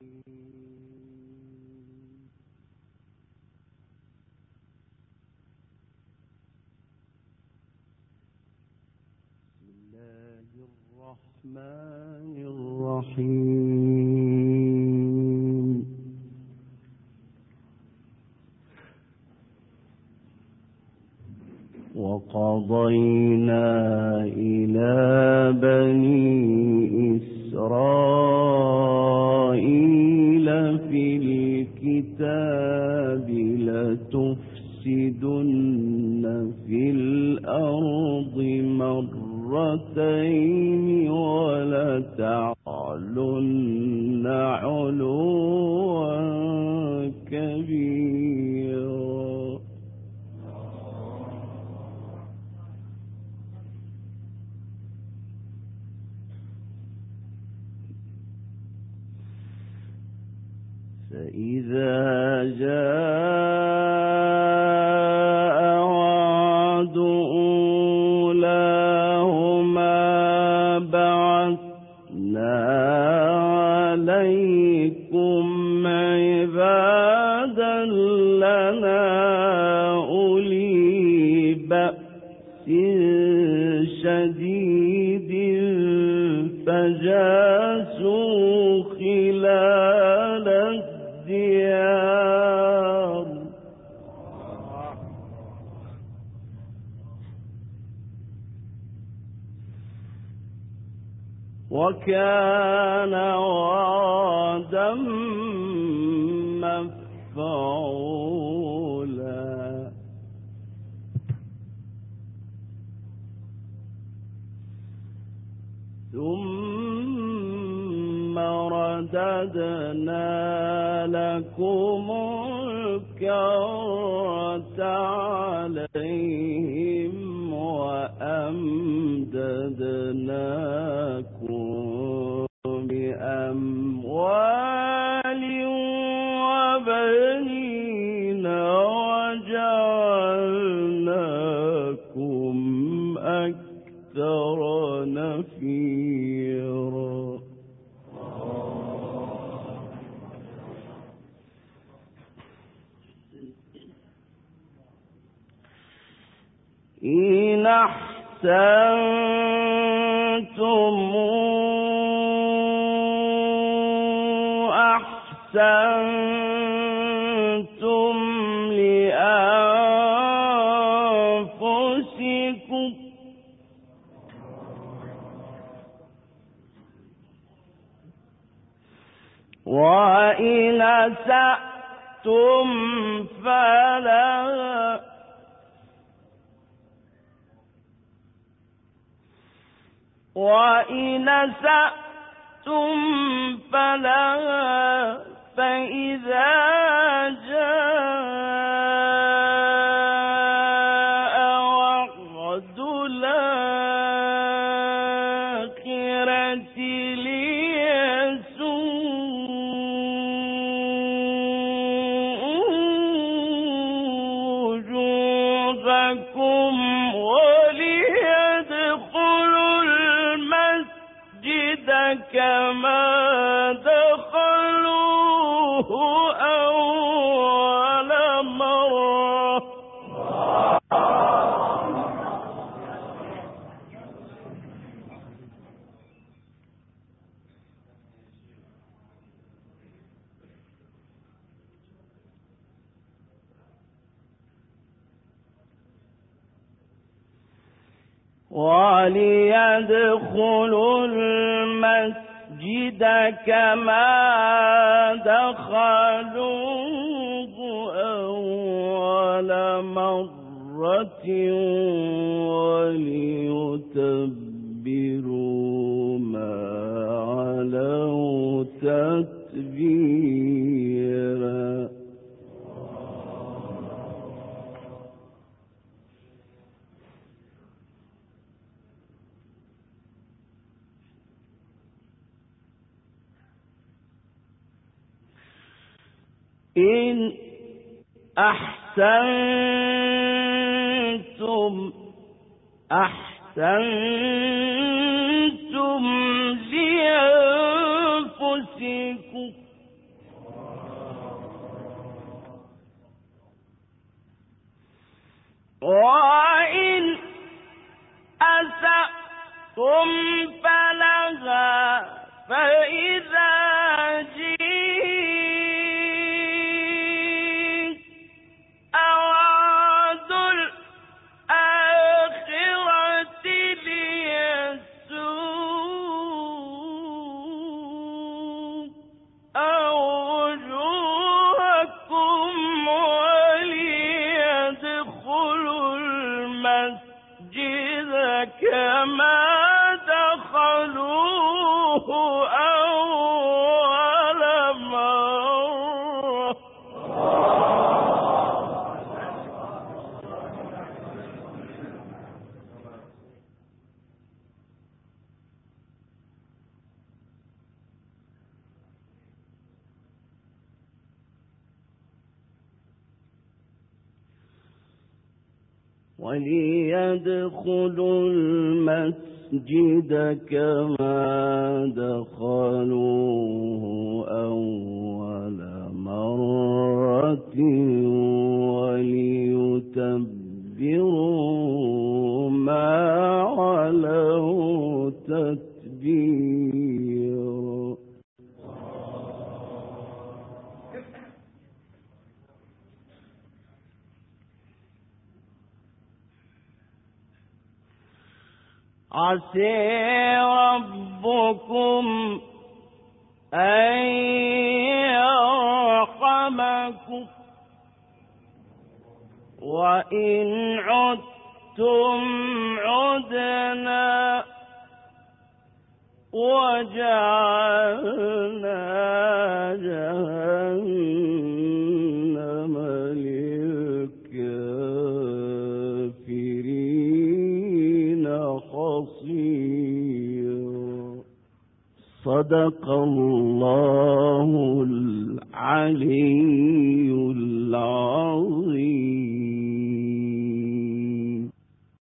الرحمن الرحيم. وقضينا إلى بني إسرائيل في الكتاب لتفسدن في الأرض مرتين ولتعلن علوا كبيرا. فإذا جاء وعد أولاهما بعثنا عليكم عبادا لنا أولي بأس شديد فجاسوا خلال الديار. وكان وعدا مفعولا. ثم رددنا لكم الكرة عليهم وأمددناكم بأموال وبنين وجعلناكم أكثر نفيرا. إن أحسنتم أحسنتم لأنفسكم وإن أسأتم فلها فإذا جاء وعد الآخرة ليسوءوا وجوهكم وليدخلوا المسجد كما دخلوه أول مرة. وليدخلوا المسجد كما دخلوه أول مرة وليتبروا ما علوا تتبيرا. إن أحسنتم لأنفسكم وإن أسأتم فلها فإذا جئت أوعد الآخرة ليسوء وجوهكم وليدخلوا المسجد كما دخلوه أول مرة. وليدخلوا المسجد كما دخلوه أول مرة وليتبروا ما علوا تتبيرا. عسى ربكم أن يرحمكم وإن عدتم عدنا وجعلنا جهنم للكافرين حصيرا. صدق الله العلي